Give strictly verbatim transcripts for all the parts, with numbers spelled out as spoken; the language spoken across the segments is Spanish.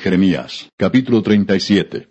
Jeremías, capítulo treinta y siete.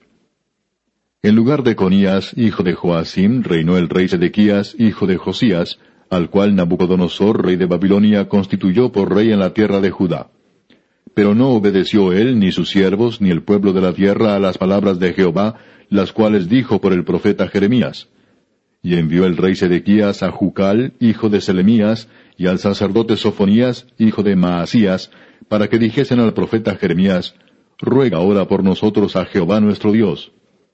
En lugar de Conías, hijo de Joacim, reinó el rey Sedequías, hijo de Josías, al cual Nabucodonosor, rey de Babilonia, constituyó por rey en la tierra de Judá. Pero no obedeció él, ni sus siervos, ni el pueblo de la tierra a las palabras de Jehová, las cuales dijo por el profeta Jeremías. Y envió el rey Sedequías a Jucal, hijo de Selemías, y al sacerdote Sofonías, hijo de Maasías, para que dijesen al profeta Jeremías, ruega ahora por nosotros a Jehová nuestro Dios.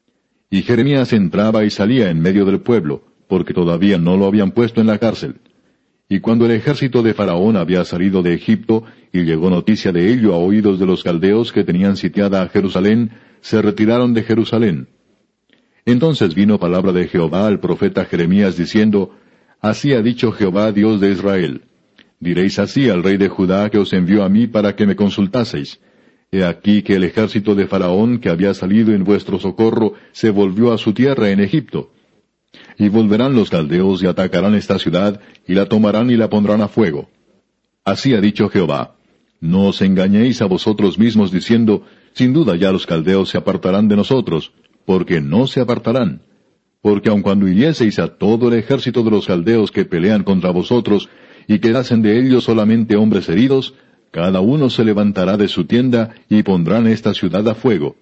Y Jeremías entraba y salía en medio del pueblo, porque todavía no lo habían puesto en la cárcel. Y cuando el ejército de Faraón había salido de Egipto, y llegó noticia de ello a oídos de los caldeos que tenían sitiada a Jerusalén, se retiraron de Jerusalén. Entonces vino palabra de Jehová al profeta Jeremías diciendo, así ha dicho Jehová Dios de Israel, diréis así al rey de Judá que os envió a mí para que me consultaseis. He aquí que el ejército de Faraón que había salido en vuestro socorro se volvió a su tierra en Egipto. Y volverán los caldeos y atacarán esta ciudad, y la tomarán y la pondrán a fuego. Así ha dicho Jehová, no os engañéis a vosotros mismos diciendo, sin duda ya los caldeos se apartarán de nosotros, porque no se apartarán. Porque aun cuando hirieseis a todo el ejército de los caldeos que pelean contra vosotros, y quedasen de ellos solamente hombres heridos, cada uno se levantará de su tienda, y pondrán esta ciudad a fuego.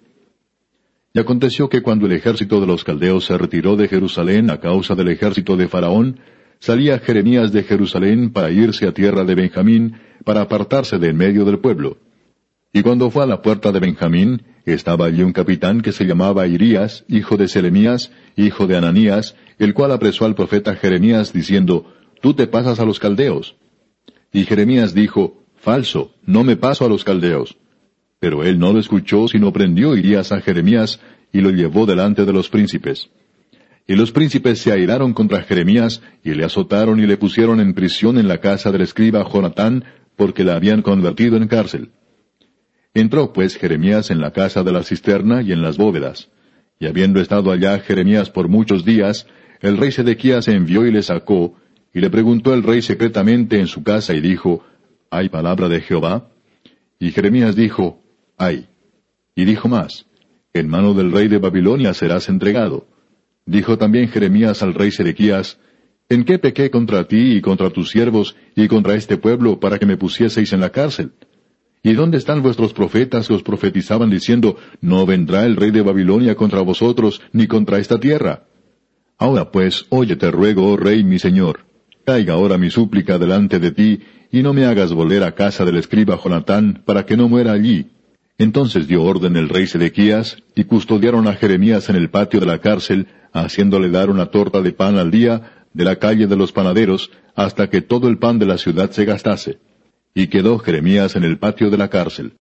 Y aconteció que cuando el ejército de los caldeos se retiró de Jerusalén a causa del ejército de Faraón, salía Jeremías de Jerusalén para irse a tierra de Benjamín, para apartarse de en medio del pueblo. Y cuando fue a la puerta de Benjamín, estaba allí un capitán que se llamaba Irías, hijo de Selemías, hijo de Ananías, el cual apresó al profeta Jeremías, diciendo, tú te pasas a los caldeos. Y Jeremías dijo, falso, no me paso a los caldeos. Pero él no lo escuchó, sino prendió Irías a Jeremías, y lo llevó delante de los príncipes. Y los príncipes se airaron contra Jeremías, y le azotaron y le pusieron en prisión en la casa del escriba Jonatán, porque la habían convertido en cárcel. Entró pues Jeremías en la casa de la cisterna y en las bóvedas. Y habiendo estado allá Jeremías por muchos días, el rey Sedequías envió y le sacó, y le preguntó el rey secretamente en su casa, y dijo, ¿hay palabra de Jehová? Y Jeremías dijo, hay. Y dijo más, en mano del rey de Babilonia serás entregado. Dijo también Jeremías al rey Sedequías, ¿en qué pequé contra ti y contra tus siervos y contra este pueblo para que me pusieseis en la cárcel? ¿Y dónde están vuestros profetas que os profetizaban diciendo, no vendrá el rey de Babilonia contra vosotros ni contra esta tierra? Ahora pues, oye te ruego, oh rey mi señor, caiga ahora mi súplica delante de ti, y no me hagas volver a casa del escriba Jonatán, para que no muera allí. Entonces dio orden el rey Sedequías, y custodiaron a Jeremías en el patio de la cárcel, haciéndole dar una torta de pan al día, de la calle de los panaderos, hasta que todo el pan de la ciudad se gastase. Y quedó Jeremías en el patio de la cárcel.